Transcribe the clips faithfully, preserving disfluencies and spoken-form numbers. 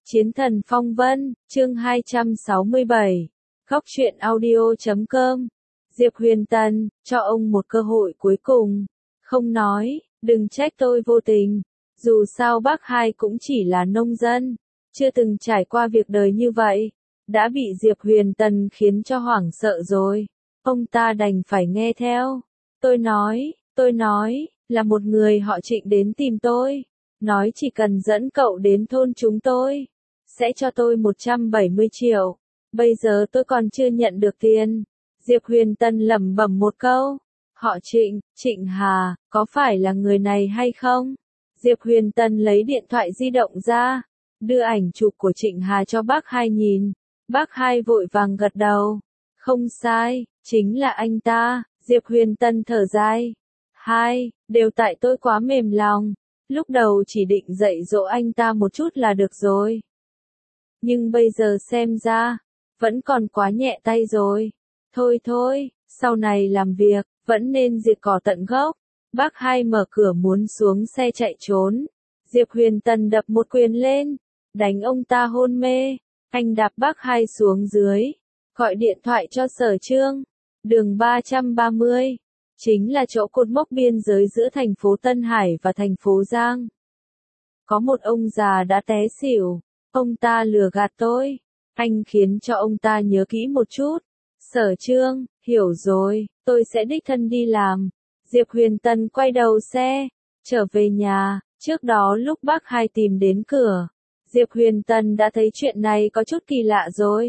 Chiến thần phong vân, chương hai trăm sáu mươi bảy. Góc truyện audio chấm com. Diệp Huyền Tân, cho ông một cơ hội cuối cùng. Không nói, đừng trách tôi vô tình. Dù sao bác hai cũng chỉ là nông dân, chưa từng trải qua việc đời như vậy. Đã bị Diệp Huyền Tân khiến cho hoảng sợ rồi. Ông ta đành phải nghe theo. Tôi nói, tôi nói, là một người họ Trịnh đến tìm tôi. Nói chỉ cần dẫn cậu đến thôn chúng tôi, sẽ cho tôi một trăm bảy mươi triệu. Bây giờ tôi còn chưa nhận được tiền. Diệp Huyền Tân lẩm bẩm một câu. Họ Trịnh, Trịnh Hà, có phải là người này hay không? Diệp Huyền Tân lấy điện thoại di động ra, đưa ảnh chụp của Trịnh Hà cho bác hai nhìn. Bác hai vội vàng gật đầu. Không sai, chính là anh ta. Diệp Huyền Tân thở dài. Hai, đều tại tôi quá mềm lòng. Lúc đầu chỉ định dạy dỗ anh ta một chút là được rồi. Nhưng bây giờ xem ra, vẫn còn quá nhẹ tay rồi. Thôi thôi, sau này làm việc, vẫn nên diệt cỏ tận gốc. Bác hai mở cửa muốn xuống xe chạy trốn. Diệp Huyền Tân đập một quyền lên, đánh ông ta hôn mê. Anh đạp bác hai xuống dưới, gọi điện thoại cho Sở Trương. Đường ba trăm ba mươi, chính là chỗ cột mốc biên giới giữa thành phố Tân Hải và thành phố Giang. Có một ông già đã té xỉu. Ông ta lừa gạt tôi. Anh khiến cho ông ta nhớ kỹ một chút. Sở Trương, hiểu rồi, tôi sẽ đích thân đi làm. Diệp Huyền Tân quay đầu xe, trở về nhà. Trước đó lúc bác hai tìm đến cửa, Diệp Huyền Tân đã thấy chuyện này có chút kỳ lạ rồi.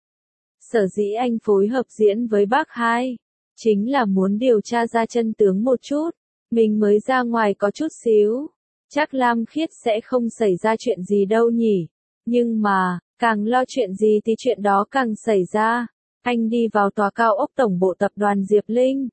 Sở dĩ anh phối hợp diễn với bác hai, chính là muốn điều tra ra chân tướng một chút. Mình mới ra ngoài có chút xíu, chắc Lam Khiết sẽ không xảy ra chuyện gì đâu nhỉ. Nhưng mà, càng lo chuyện gì thì chuyện đó càng xảy ra. Anh đi vào tòa cao ốc tổng bộ tập đoàn Diệp Linh,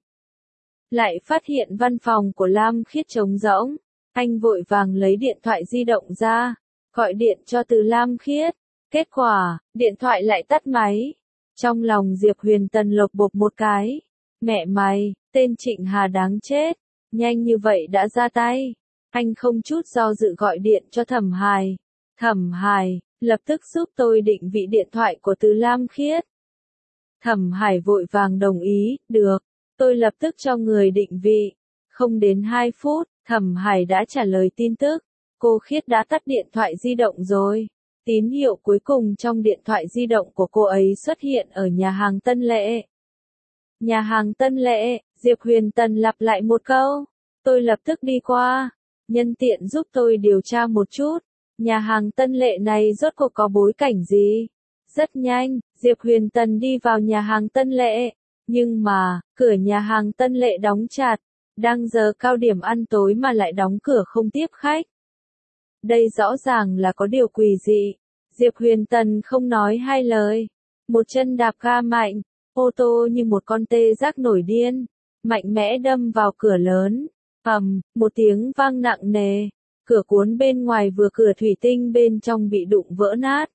lại phát hiện văn phòng của Lam Khiết trống rỗng. Anh vội vàng lấy điện thoại di động ra, gọi điện cho từ Lam Khiết. Kết quả, điện thoại lại tắt máy. Trong lòng Diệp Huyền Tân lột bột một cái. Mẹ mày, tên Trịnh Hà đáng chết. Nhanh như vậy đã ra tay. Anh không chút do dự gọi điện cho Thẩm Hải. Thẩm Hải, lập tức giúp tôi định vị điện thoại của Từ Lam Khiết. Thẩm Hải vội vàng đồng ý, được, tôi lập tức cho người định vị. Không đến hai phút, Thẩm Hải đã trả lời tin tức. Cô Khiết đã tắt điện thoại di động rồi. Tín hiệu cuối cùng trong điện thoại di động của cô ấy xuất hiện ở nhà hàng Tân Lệ. Nhà hàng Tân Lệ, Diệp Huyền Tân lặp lại một câu. Tôi lập tức đi qua. Nhân tiện giúp tôi điều tra một chút. Nhà hàng Tân Lệ này rốt cuộc có bối cảnh gì? Rất nhanh, Diệp Huyền Tân đi vào nhà hàng Tân Lệ. Nhưng mà, cửa nhà hàng Tân Lệ đóng chặt. Đang giờ cao điểm ăn tối mà lại đóng cửa không tiếp khách. Đây rõ ràng là có điều quỷ dị. Diệp Huyền Tân không nói hai lời. Một chân đạp ga mạnh, ô tô như một con tê giác nổi điên, mạnh mẽ đâm vào cửa lớn. Ầm, một tiếng vang nặng nề. Cửa cuốn bên ngoài vừa cửa thủy tinh bên trong bị đụng vỡ nát.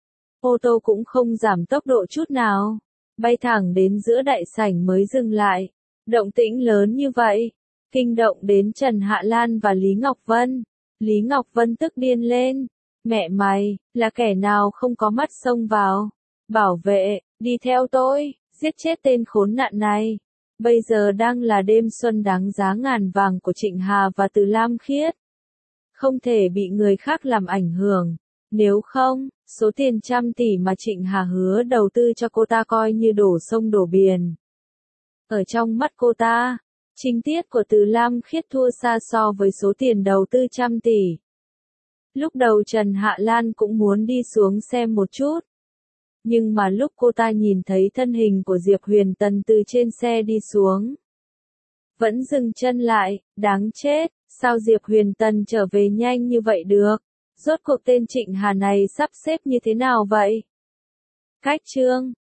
Ô tô cũng không giảm tốc độ chút nào, bay thẳng đến giữa đại sảnh mới dừng lại. Động tĩnh lớn như vậy, kinh động đến Trần Hạ Lan và Lý Ngọc Vân. Lý Ngọc Vân tức điên lên. Mẹ mày, là kẻ nào không có mắt xông vào. Bảo vệ, đi theo tôi, giết chết tên khốn nạn này. Bây giờ đang là đêm xuân đáng giá ngàn vàng của Trịnh Hà và Từ Lam Khiết. Không thể bị người khác làm ảnh hưởng. Nếu không, số tiền trăm tỷ mà Trịnh Hà hứa đầu tư cho cô ta coi như đổ sông đổ biển. Ở trong mắt cô ta, chính tiết của Từ Lam Khiết thua xa so với số tiền đầu tư trăm tỷ. Lúc đầu Trần Hạ Lan cũng muốn đi xuống xem một chút. Nhưng mà lúc cô ta nhìn thấy thân hình của Diệp Huyền Tân từ trên xe đi xuống, vẫn dừng chân lại. Đáng chết, sao Diệp Huyền Tân trở về nhanh như vậy được? Rốt cuộc tên Trịnh Hà này sắp xếp như thế nào vậy? Cách chương